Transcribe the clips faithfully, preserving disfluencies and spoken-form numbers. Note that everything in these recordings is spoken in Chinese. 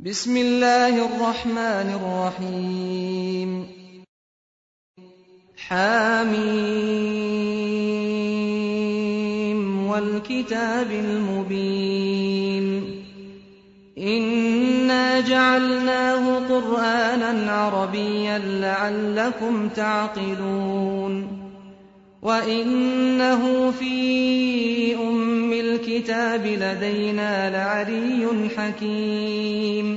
بسم الله الرحمن الرحيم حاميم والكتاب المبين إنا جعلناه قرآنا عربيا لعلكم تعقلون وإنه في أم الكتاب لدينا لعلي حكيم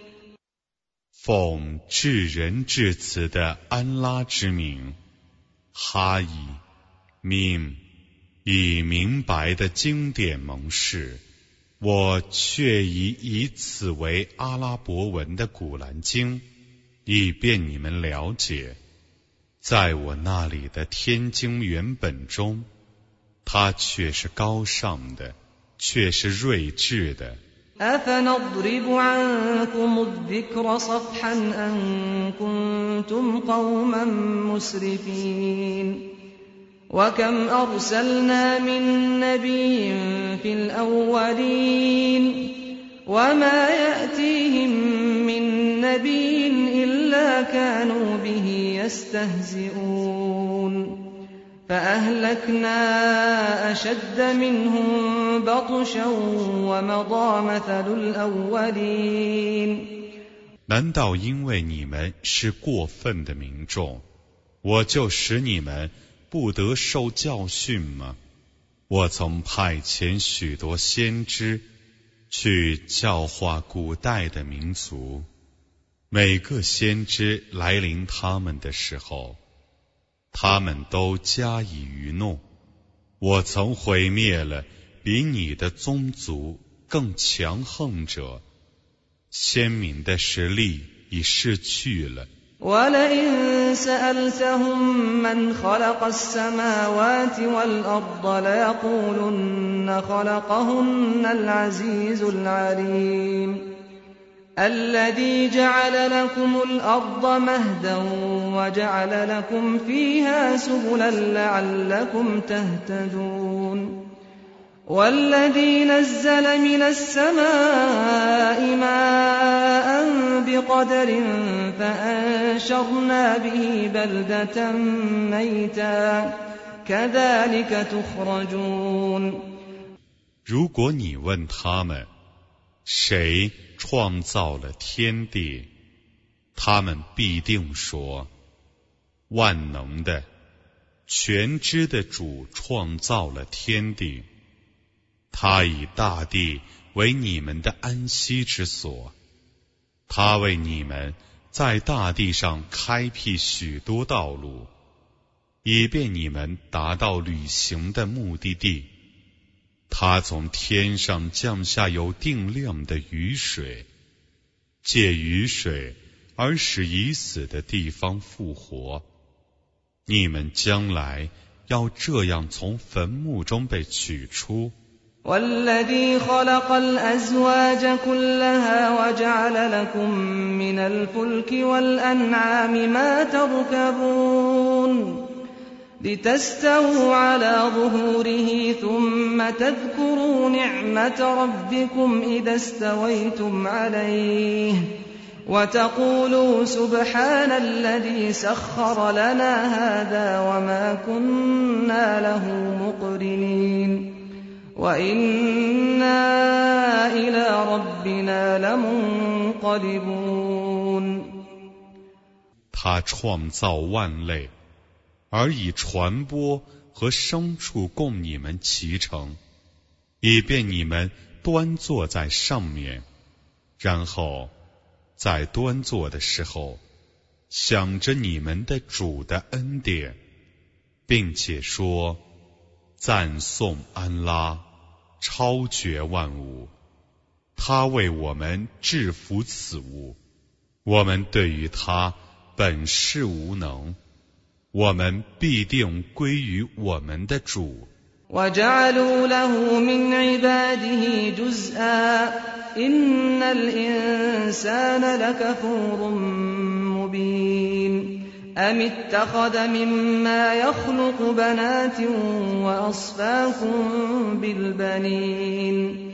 奉至仁至慈的安拉之名，哈伊命以明白的经典盟誓，我却已以此为阿拉伯文的古兰经，以便你们了解，在我那里的天经原本中，它却是高尚的，却是睿智的。 أفنضرب عنكم الذكر صفحا أن كنتم قوما مسرفين وكم أرسلنا من نبي في الأولين وما يأتيهم من نبي إلا كانوا به يستهزئون فأهلكنا أشد منهم بطشا ومضى مثل الأولين 难道因为你们是过分的民众，我就使你们不得受教训吗？我曾派遣许多先知去教化古代的民族，每个先知来临他们的时候，他们都加以愚弄。我曾毁灭了比你的宗族更强横者，鲜明的实力已逝去了。 وَلَئِن سَأَلْتَهُم مَّنْ خَلَقَ السَّمَاوَاتِ وَالْأَرْضَ لَيَقُولُنَّ خَلَقَهُنَّ الْعَزِيزُ الْعَلِيمُ الذي جعل لكم الأرض مهدا وجعل لكم فيها سبلا لعلكم تهتدون والذي نزل من السماء ماء بقدر فأنشرنا به بلدة ميتا كذلك تخرجون 如果你问他们，谁创造了天地，他们必定说，万能的全知的主创造了天地，他以大地为你们的安息之所，他为你们在大地上开辟许多道路，以便你们达到旅行的目的地。他从天上降下有定量的雨水，借雨水而使已死的地方复活。你们将来要这样从坟墓中被取出。 والذي خلق الأزواج كلها وجعل لكم من الفلك والأنعام ما تركبون لتستووا على ظهوره ثم تذكروا نعمة ربكم إذا استويتم عليه وتقولوا سبحان الذي سخر لنا هذا وما كنا له مقرنين وإنا إلى ربنا لمنقلبون 他创造万类，而以传播和牲畜供你们骑乘，以便你们端坐在上面，然后在端坐的时候想着你们的主的恩典，并且说赞颂安拉超绝万物，他为我们制服此物，我们对于他本是无能，我们必定归于我们的主。 وَجَعَلُوا لَهُ مِنْ عِبَادِهِ جُزْءًا إِنَّ الْإِنسَانَ لَكَفُورٌ مُبِينٌ أَمِ اتَّخَذَ مِمَّا يَخْلُقُ بَنَاتٍ وَأَصْفَاكُم بِالْبَنِينَ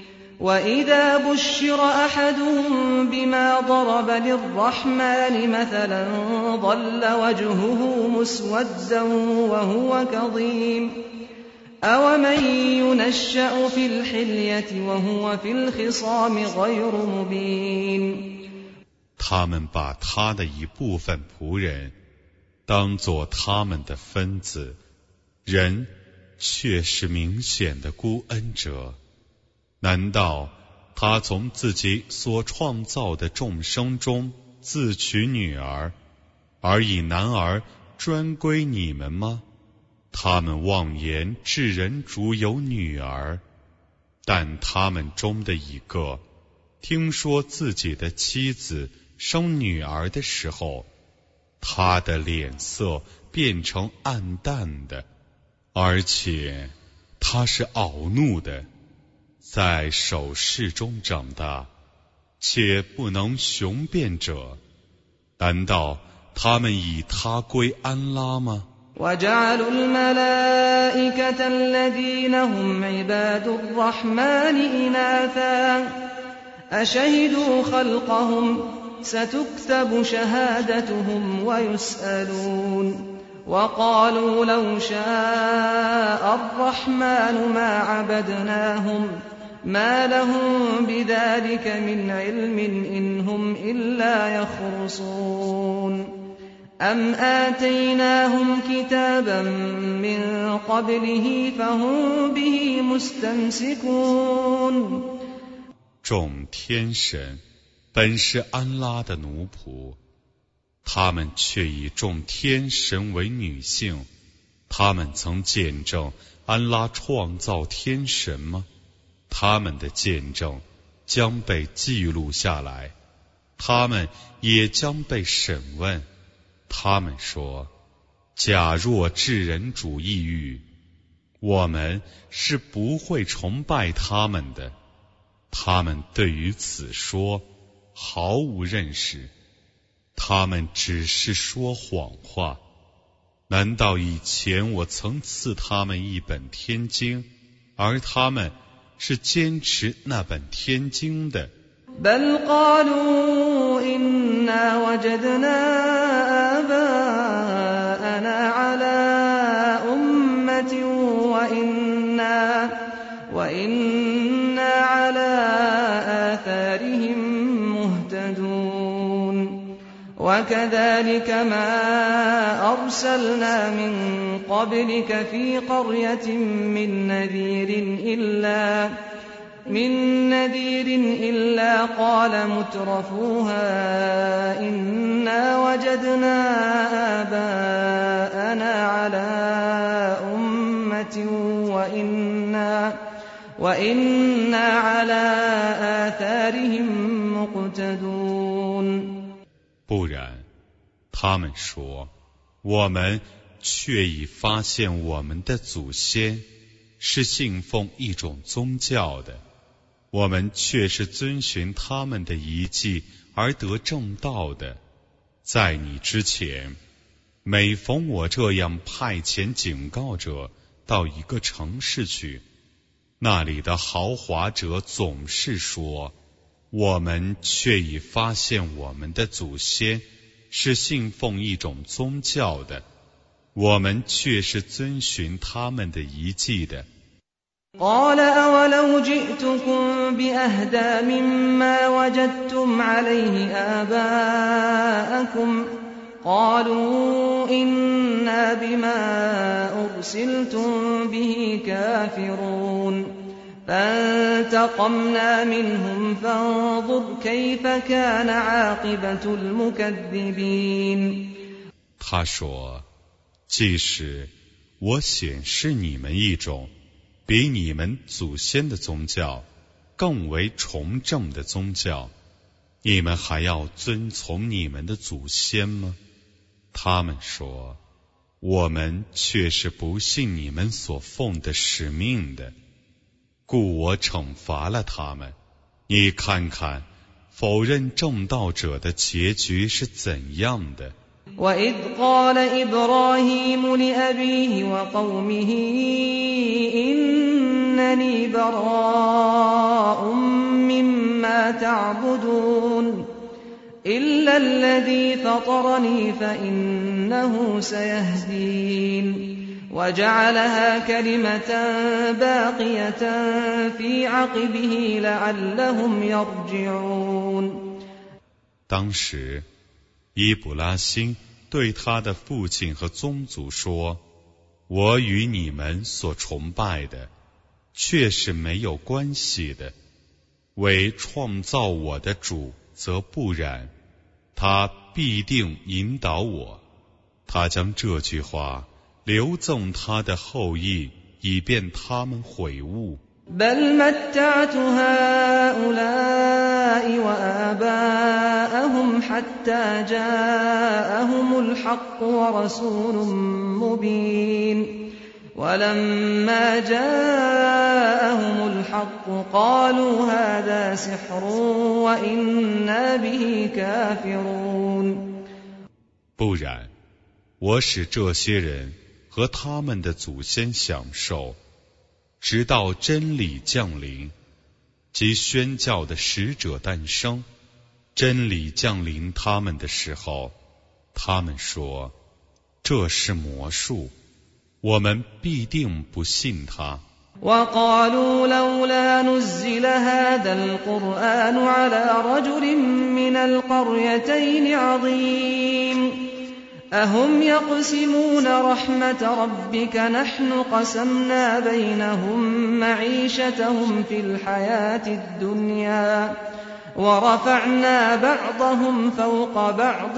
وإذا بشر أحدهم بما ضرب للرحمن مثلا ظل وجهه مسودا وهو كظيم أومن ينشأ في الحلية وهو في الخصام غير مبين。 他们把他的一部分仆人当作他们的分子，人却是明显的孤恩者。难道他从自己所创造的众生中自取女儿，而以男儿专归你们吗？他们妄言至人主有女儿，但他们中的一个听说自己的妻子生女儿的时候，他的脸色变成暗淡的，而且他是恼怒的，在手势中长大，且不能雄辩者，难道他们以他归安拉吗 وجعلوا الملائكة الذين هم عباد الرحمن إناثا أشهدوا خلقهم ستكتب شهادتهم ويسألون وقالوا لو شاء الرحمن ما عبدناهم ما لهم بذلك من علم إن هم إلا يخرصون أم آتيناهم كتابا من قبله فهم به مستمسكون。 众天神本是安拉的奴仆，他们却以众天神为女性，他们曾见证安拉创造天神吗？他们的见证将被记录下来，他们也将被审问。他们说，假若至人主义欲，我们是不会崇拜他们的。他们对于此说毫无认识，他们只是说谎话。难道以前我曾赐他们一本天经，而他们是坚持那本天经的 بل قالوا إنا وجدنا آباءنا على أمة وإنا, وإنا على آثارهم مهتدون وكذلك ما أرسلنا من قبلك في قرية من نذير إلا من نذير إلا قال مترفوها إنا وجدنا آباءنا على أمة وإنا, وإنا على آثارهم مقتدون。 不然，他们说，我们却已发现我们的祖先是信奉一种宗教的，我们却是遵循他们的遗迹而得正道的。在你之前，每逢我这样派遣警告者到一个城市去，那里的豪华者总是说，我们却已发现我们的祖先是信奉一种宗教的，我们却是遵循他们的遗迹的。 قال أولو جئتكم بأهدى مما وجدتم عليه آباءكم قالوا إنا بما أرسلتم به كافرون فانتقمنا منهم فانظر كيف كان عاقبة المكذبين。 他说，即使我显示你们一种比你们祖先的宗教更为崇正的宗教，你们还要遵从你们的祖先吗？他们说，我们却是不信你们所奉的使命的，故我惩罚了他们。你看看否认正道者的结局是怎样的。 وَإِذْ قَالَ إِبْرَاهِيمُ لِأَبِيهِ وَقَوْمِهِ إِنَّنِي إنني براء مما تعبدون إلا الذي فطرني فإنه سيهدين وجعلها كلمة باقية في عقبه لعلهم يرجعون。 当时，伊卜拉欣对他的父亲和宗族说：“我与你们所崇拜的，却是没有关系的。为创造我的主，则不然，他必定引导我。他将这句话留赠他的后裔，以便他们悔悟。” بل متعت هؤلاء وآباءهم حتى جاءهم الحق ورسول مبين ولما جاءهم الحق قالوا هذا سحر وإنا به كافرون。 不然，我使这些人和他们的祖先享受，直到真理降临，即宣教的使者诞生。真理降临他们的时候，他们说：“这是魔术，我们必定不信他。” وقالوا لولا نزل هذا القرآن على رجل من القريتين عظيم أهم يقسمون رحمة ربك نحن قسمنا بينهم معيشتهم في الحياة الدنيا ورفعنا بعضهم فوق بعض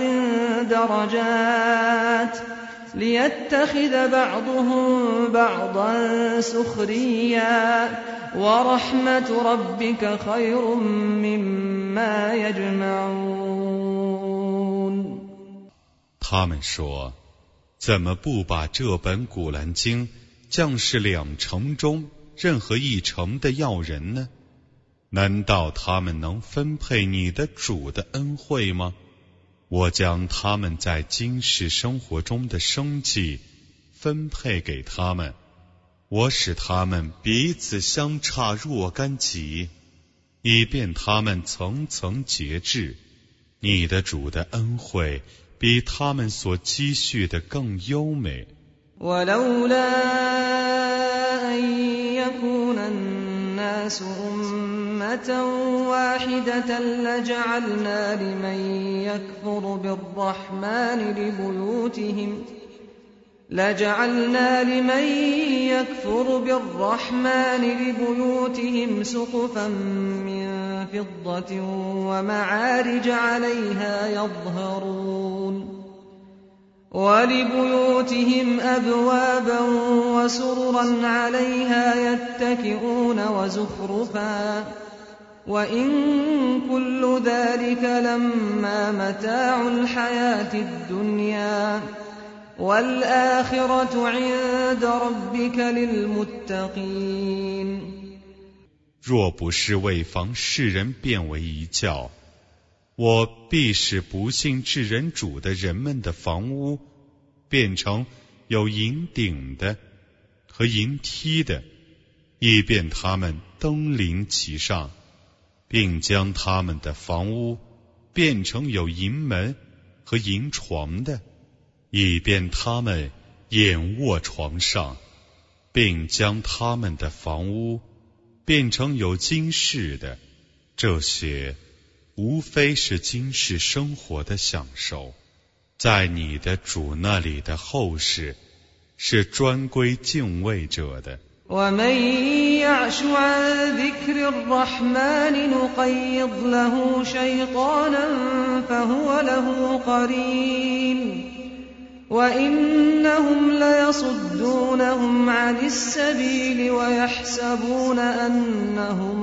درجات ليتخذ بعضهم بعضا سخريا ورحمة ربك خير مما يجمعون。 他们说：“怎么不把这本古兰经降示两城中任何一城的要人呢？难道他们能分配你的主的恩惠吗？我将他们在今世生活中的生计分配给他们，我使他们彼此相差若干级，以便他们层层节制。你的主的恩惠比他们所积蓄的更优美。 ولولا أن يكون الناس أمة واحدة لجعلنا لمن يكفر بالرحمن لبيوتهم لجعلنا لمن يكفر بالرحمن لبيوتهم سقفا من فضة ومعارج عليها يظهرون ولبيوتهم أبوابا وسررا عليها يتكئون وزخرفا وإن كل ذلك لما متاع الحياة الدنيا والآخرة عند ربك للمتقين。 若不是为防世人变为一教，我必使不信至人主的人们的房屋变成有银顶的和银梯的，以便他们登临其上，并将他们的房屋变成有银门和银床的，以便他们仰卧床上，并将他们的房屋变成有今世的。这些无非是今世生活的享受，在你的主那里的后世是专归敬畏者的。 ومن يعش عن ذكر الرحمن نقيض له شيطانا فهو له قرين وإنهم ليصدونهم عن السبيل ويحسبون أنهم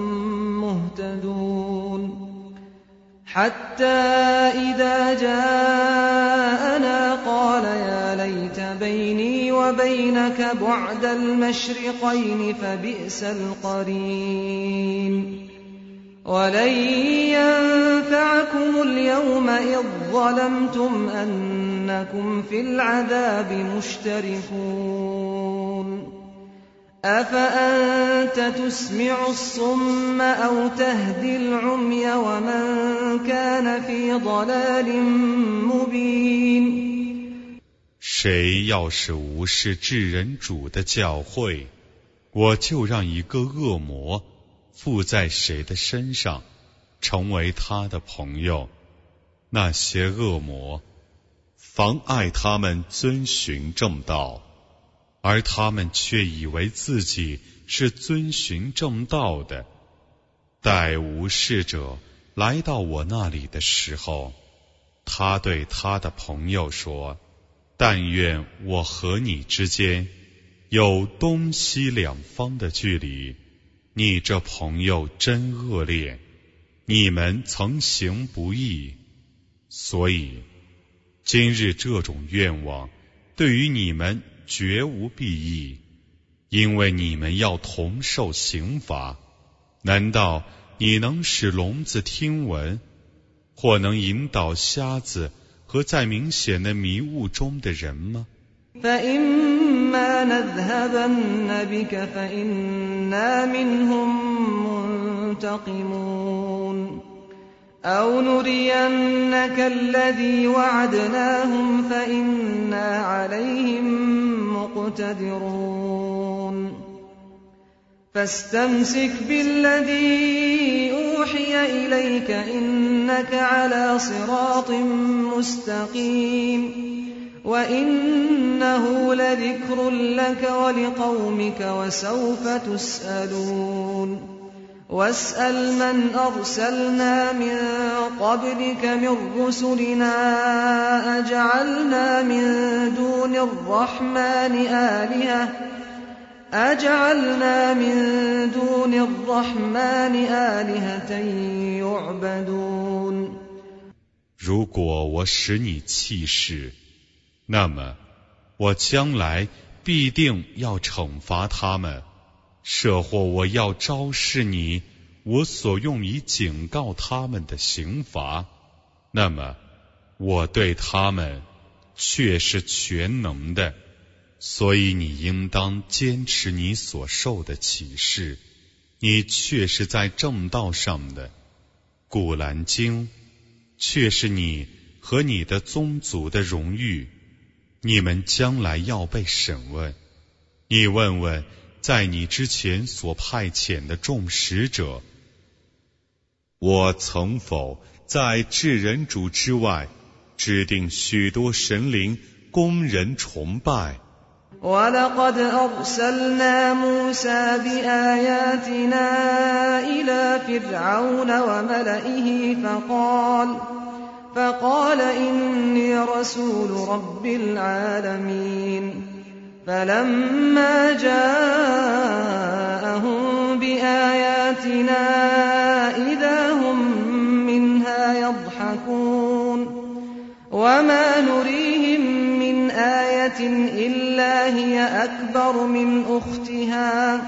مهتدون حتى إذا جاءنا قال يا ليت بيني وبينك بعد المشرقين فبئس القرين ولن ينفعكم اليوم إذ ظلمتم أنكم في العذاب مشتركون أفأنت تسمع الصم أو تهدي العمي ومن كان في ضلال مبين 谁要是无视至人主的教诲，我就让一个恶魔附在谁的身上，成为他的朋友。那些恶魔妨碍他们遵循正道，而他们却以为自己是遵循正道的。待无事者来到我那里的时候，他对他的朋友说，但愿我和你之间有东西两方的距离，你这朋友真恶劣，你们曾行不义，所以今日这种愿望对于你们绝无裨益，因为你们要同受刑罚。难道你能使聋子听闻，或能引导瞎子和在明显的迷雾中的人吗？ فإما نذهبن بك فإنا منهم منتقمون أو نرينك الذي وعدناهم فإنا عليهم مقتدرون فاستمسك بالذي أوحي إليك إنك على صراط مستقيم وإنه لذكر لك ولقومك وسوف تسألون واسأل من أرسلنا من قبلك من رسلنا أجعلنا من دون الرحمن آلهة أجعلنا من دون الرحمن آلهة يعبدون 如果我使你弃世，那么我将来必定要惩罚他们，设或我要昭示你我所用以警告他们的刑罚，那么我对他们却是全能的，所以你应当坚持你所受的启示，你却是在正道上的。古兰经却是你和你的宗族的荣誉，你们将来要被审问。你问问在你之前所派遣的众使者，我曾否在至人主之外制定许多神灵供人崇拜 ولقد أرسلنا موسى بآياتنا إلى فرعون وملئه فقال فقال إني رسول رب العالمين فلما جاءهم بآياتنا إذا هم منها يضحكون وما نريهم من آية إلا هي أكبر من أختها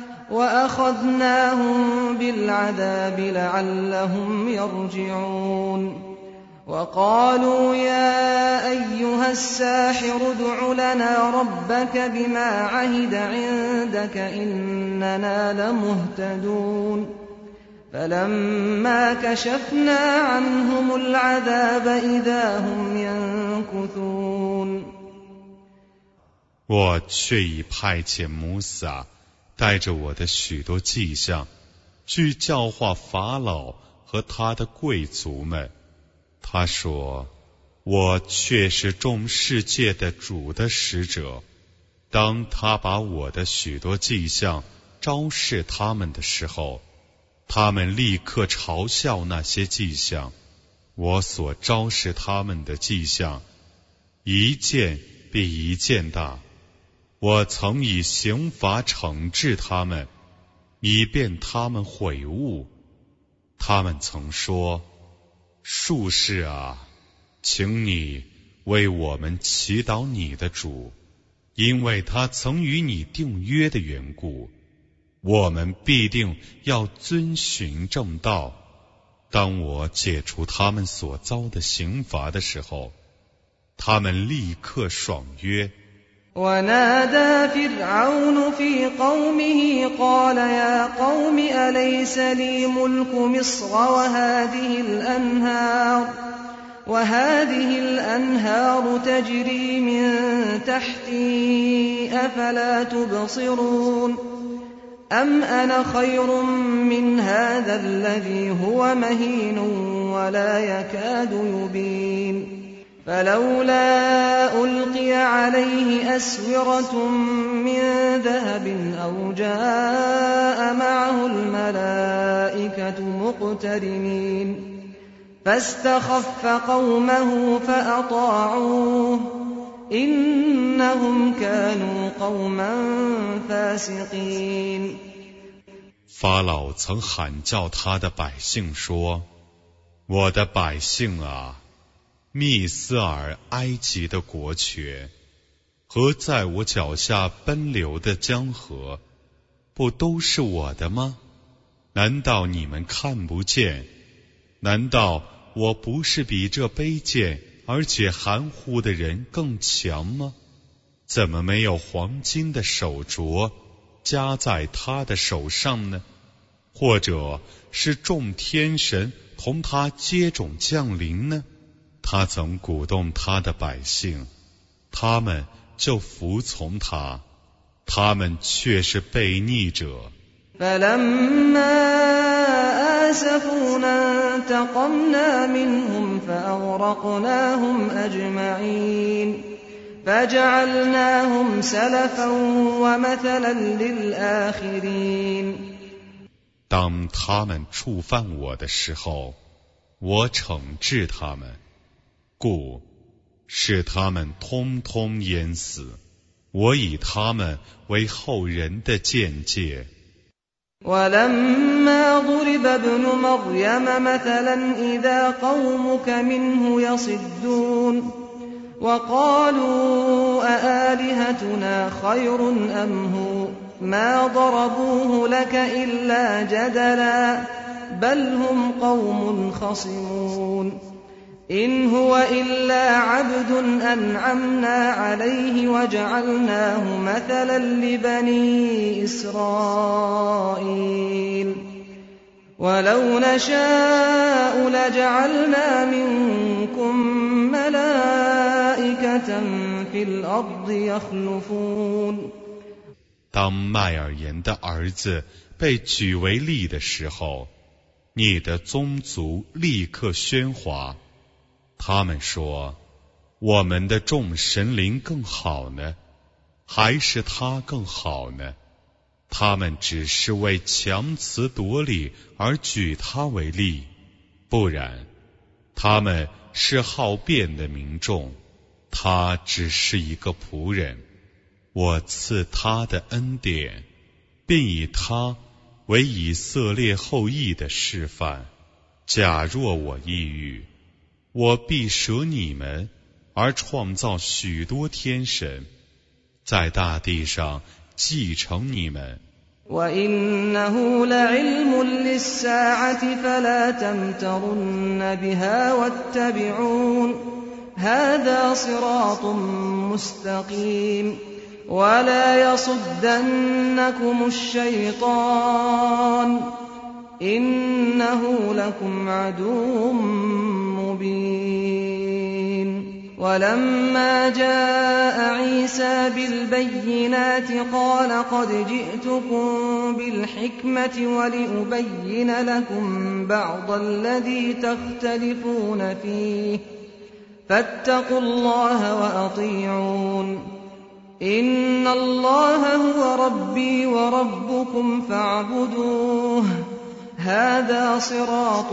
وأخذناهم بالعذاب لعلهم يرجعون وقالوا يا أيها الساحر ادع لنا ربك بما عهد عندك إننا لمهتدون فلما كشفنا عنهم العذاب إذا هم ينكثون 我却已派遣摩萨带着我的许多迹象去教化法老和他的贵族们。他说，我却是众世界的主的使者。当他把我的许多迹象昭示他们的时候，他们立刻嘲笑那些迹象。我所昭示他们的迹象一件比一件大，我曾以刑罚惩治他们，以便他们悔悟。他们曾说，术士啊，请你为我们祈祷你的主，因为他曾与你订约的缘故，我们必定要遵循正道。当我解除他们所遭的刑罚的时候，他们立刻爽约。 ونادى فرعون في قومه قال يا قوم أليس لي ملك مصر وهذه الأنهار وهذه الأنهار تجري من تحتي أفلا تبصرون أم أنا خير من هذا الذي هو مهين ولا يكاد يبين فلولا ألقي عليه أسورة من ذهب أو جاء معه الملائكة مقترنين فاستخف قومه فأطاعوه إنهم كانوا قوما فاسقين。 法老曾喊叫他的百姓说：“我的百姓啊，密斯尔、埃及的国权和在我脚下奔流的江河，不都是我的吗？难道你们看不见？难道我不是比这卑贱而且含糊的人更强吗？怎么没有黄金的手镯加在他的手上呢？或者是众天神同他接踵降临呢？他曾鼓动他的百姓，他们就服从他，他们却是悖逆者。 آسفونا انتقمنا منهم فأغرقناهم أجمعين فجعلناهم سلفا ومثلا للآخرين。 当他们触犯我的时候，我惩治他们，故使他们通通淹死，我以他们为后人的鉴戒。 ولما ضرب ابن مريم مثلا إذا قومك منه يصدون وقالوا أآلهتنا خير أم هو ما ضربوه لك إلا جدلا بل هم قوم خصمون إن هو إلا عبد أنعمنا عليه وجعلناه مثلا لبني إسرائيل ولو نشاء لجعلنا منكم ملائكة في الأرض يخلفون。 当麦尔言的儿子被举为例的时候，你的宗族立刻喧哗。他们说：“我们的众神灵更好呢，还是他更好呢？”他们只是为强词夺理而举他为例，不然，他们是好辩的民众，他只是一个仆人。我赐他的恩典，并以他为以色列后裔的示范。假若我抑郁，我必舍你们，而创造许多天神，在大地上继承你们。 وَإِنَّهُ لَعِلْمٌ لِلسَّاعَةِ فَلَا تَمْتَرُنَّ بِهَا وَاتَّبِعُونِ هَذَا صِرَاطٌ مُسْتَقِيمٌ وَلَا يَصُدَّنَّكُمُ الشَّيْطَانُ إِنَّهُ لَكُمْ عَدُوٌّ مُبِينٌ ولما جاء عيسى بالبينات قال قد جئتكم بالحكمة ولأبين لكم بعض الذي تختلفون فيه فاتقوا الله وأطيعون إن الله هو ربي وربكم فاعبدوه هذا صراط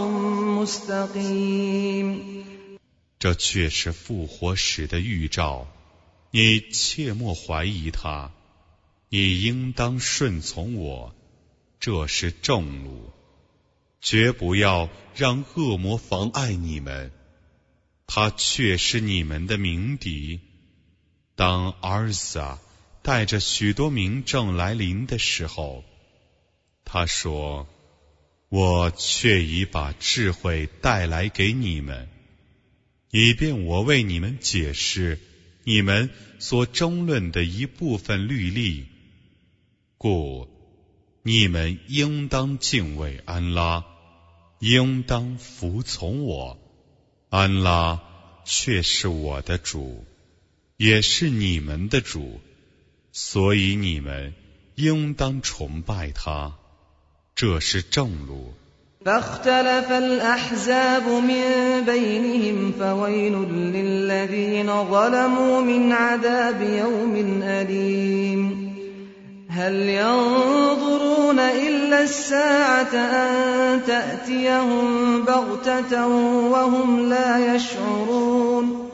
مستقيم。 这却是复活时的预兆，你切莫怀疑他，你应当顺从我，这是正路，绝不要让恶魔妨碍你们，他却是你们的鸣笛。当阿尔撒带着许多明证来临的时候，他说：“我却已把智慧带来给你们。”以便我为你们解释你们所争论的一部分律例，故你们应当敬畏安拉，应当服从我。安拉却是我的主，也是你们的主，所以你们应当崇拜他，这是正路。 فاختلف الأحزاب من بينهم فويل للذين ظلموا من عذاب يوم أليم هل ينظرون إلا الساعة أن تأتيهم بغتة وهم لا يشعرون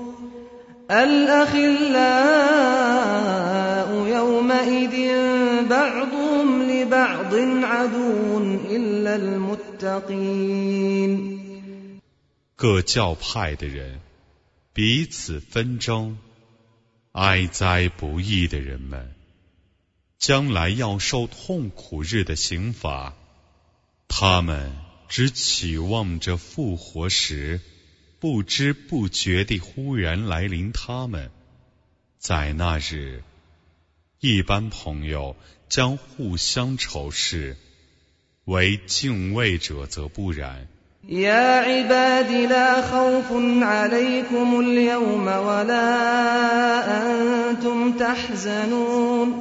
الأخلاء يومئذ بعضهم لبعض عدو إلا المتقين 各教派的人彼此纷争，哀哉不义的人们，将来要受痛苦日的刑罚，他们只期望着复活时不知不觉地忽然来临他们。在那日，一般朋友将互相仇视，为敬畏者则不然。 يا عباد لا خوف عليكم اليوم ولا أنتم تحزنون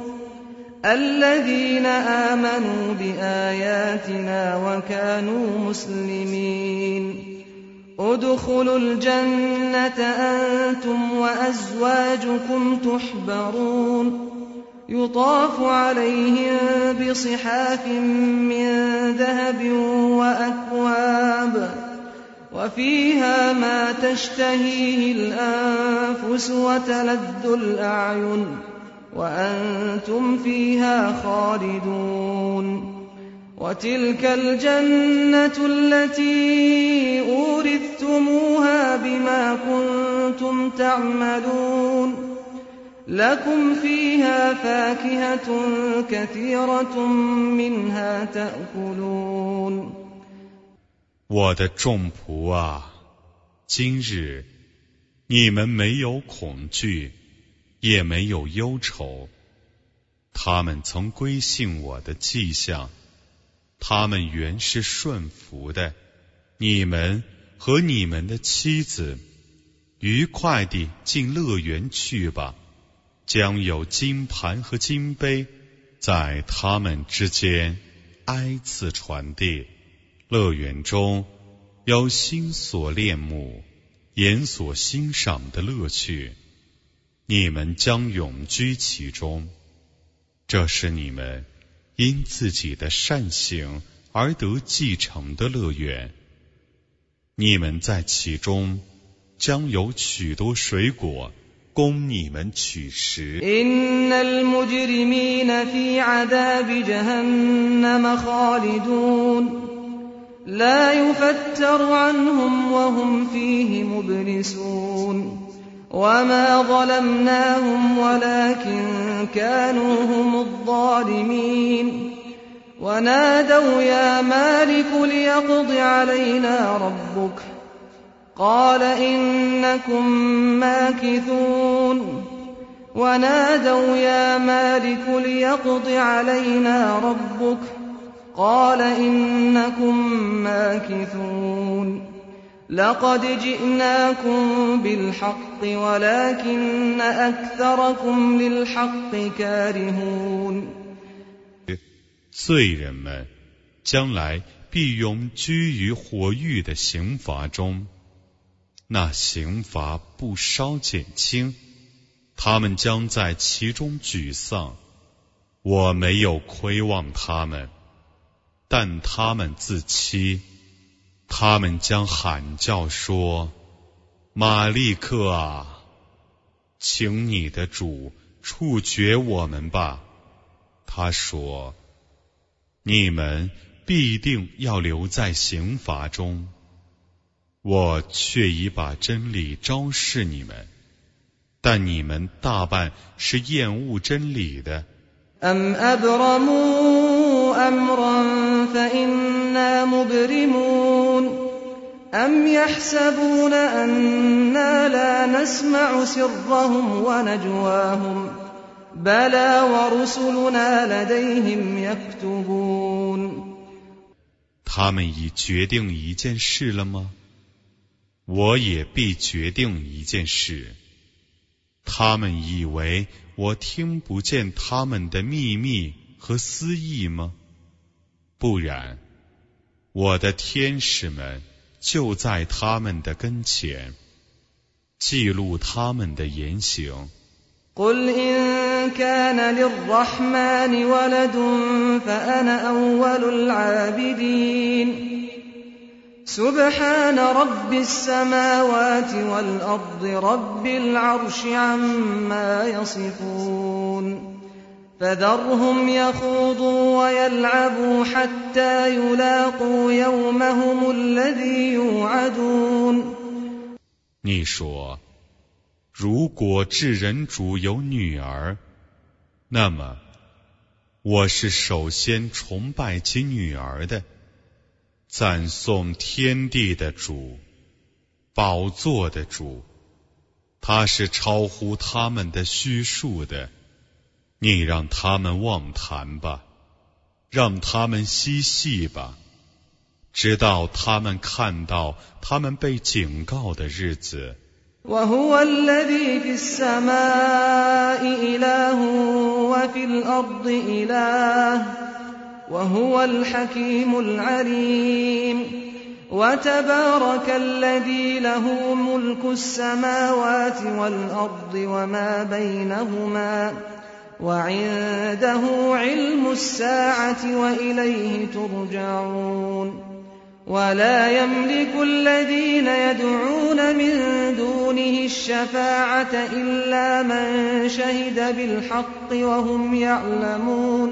الذين آمنوا بآياتنا وكانوا مسلمين ادخلوا الجنة أنتم وأزواجكم تحبرون يطاف عليهم بصحاف من ذهب وأكواب وفيها ما تشتهيه الأنفس وتلذ الأعين وأنتم فيها خالدون وتلك الجنة التي أورثتموها بما كنتم تعملون لكم فيها فاكهة كثيرة منها تأكلون 我的众仆啊，今日你们没有恐惧，也没有忧愁。他们曾归信我的迹象，他们原是顺服的。你们和你们的妻子愉快地进乐园去吧，将有金盘和金杯在他们之间挨次传递。乐园中有心所恋慕、眼所欣赏的乐趣，你们将永居其中。这是你们因自己的善行而得继承的乐园，你们在其中将有许多水果供你们取食。 إن المجرمين في عذاب جهنم خالدون لا يفتر عنهم وهم فيه مبلسون وما ظلمناهم ولكن كانوا هم الظالمين ونادوا يا مالك ليقض علينا ربك قال إنكم ماكثون ونادوا يا مالك ليقض علينا ربك قال إنكم ماكثون لقد جئناكم بالحق ولكن أكثركم للحق كارهون 罪人们将来必永居于火狱的刑罚中，那刑罚不稍减轻，他们将在其中沮丧。我没有亏望他们，但他们自欺。他们将喊叫说：马利克啊，请你的主处决我们吧。他说：你们必定要留在刑罚中，我却已把真理昭示你们，但你们大半是厌恶真理的。 أم أبرموا أمرا فإنا مبرمون أم يحسبون أنا لا نسمع سرهم ونجواهم بلى ورسلنا لديهم يكتبون 他们已决定一件事了吗？我也必决定一件事。他们以为我听不见他们的秘密和私意吗？不然，我的天使们就在他们的跟前，记录他们的言行。 قل إن كان للرحمن ولد فأنا أول العابدين سبحان رب السماوات والأرض رب العرش عما يصفون فذرهم يخوضوا ويلعبوا حتى يلاقوا يومهم الذي يوعدون 你说，如果至人主有女儿，那么我是首先崇拜其女儿的，赞颂天地的主，宝座的主，他是超乎他们的虚数的。你让他们妄谈吧，让他们嬉戏吧，直到他们看到他们被警告的日子。 وهو الذي في السماء إله وفي الأرض إله وهو الحكيم العليم وتبارك الذي له ملك السماوات والأرض وما بينهما وعنده علم الساعة وإليه ترجعون ولا يملك الذين يدعون من دونه الشفاعة إلا من شهد بالحق وهم يعلمون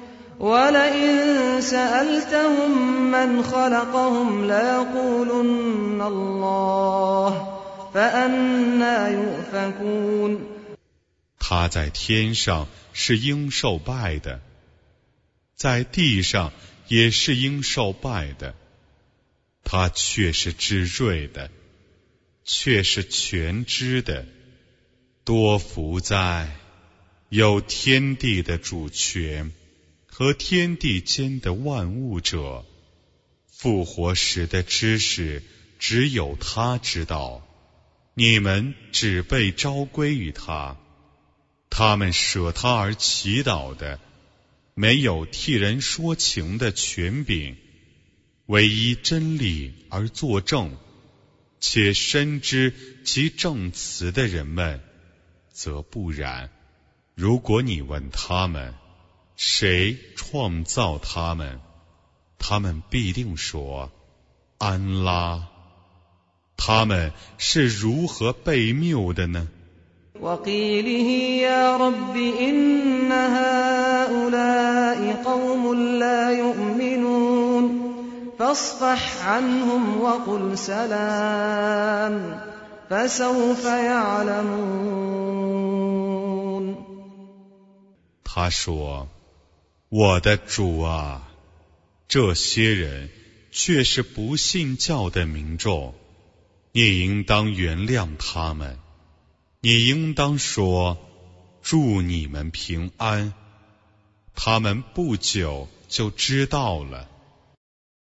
ولئن سألتهم من خلقهم ليقولن الله فأنى يؤفكون 他在天上是应受拜的，在地上也是应受拜的。他却是知睿的，却是全知的。多福在有天地的主权和天地间的万物者，复活时的知识只有他知道，你们只被召归于他。他们舍他而祈祷的，没有替人说情的权柄，唯依真理而作证，且深知其证词的人们，则不然。如果你问他们，谁创造他们，他们必定说，安拉。他们是如何被谬的呢 وقيله يا رب إن هؤلاء قوم لا يؤمنون فاصفح عنهم وقل سلام فسوف يعلمون 他说，我的主啊，这些人却是不信教的民众，你应当原谅他们，你应当说，祝你们平安。他们不久就知道了。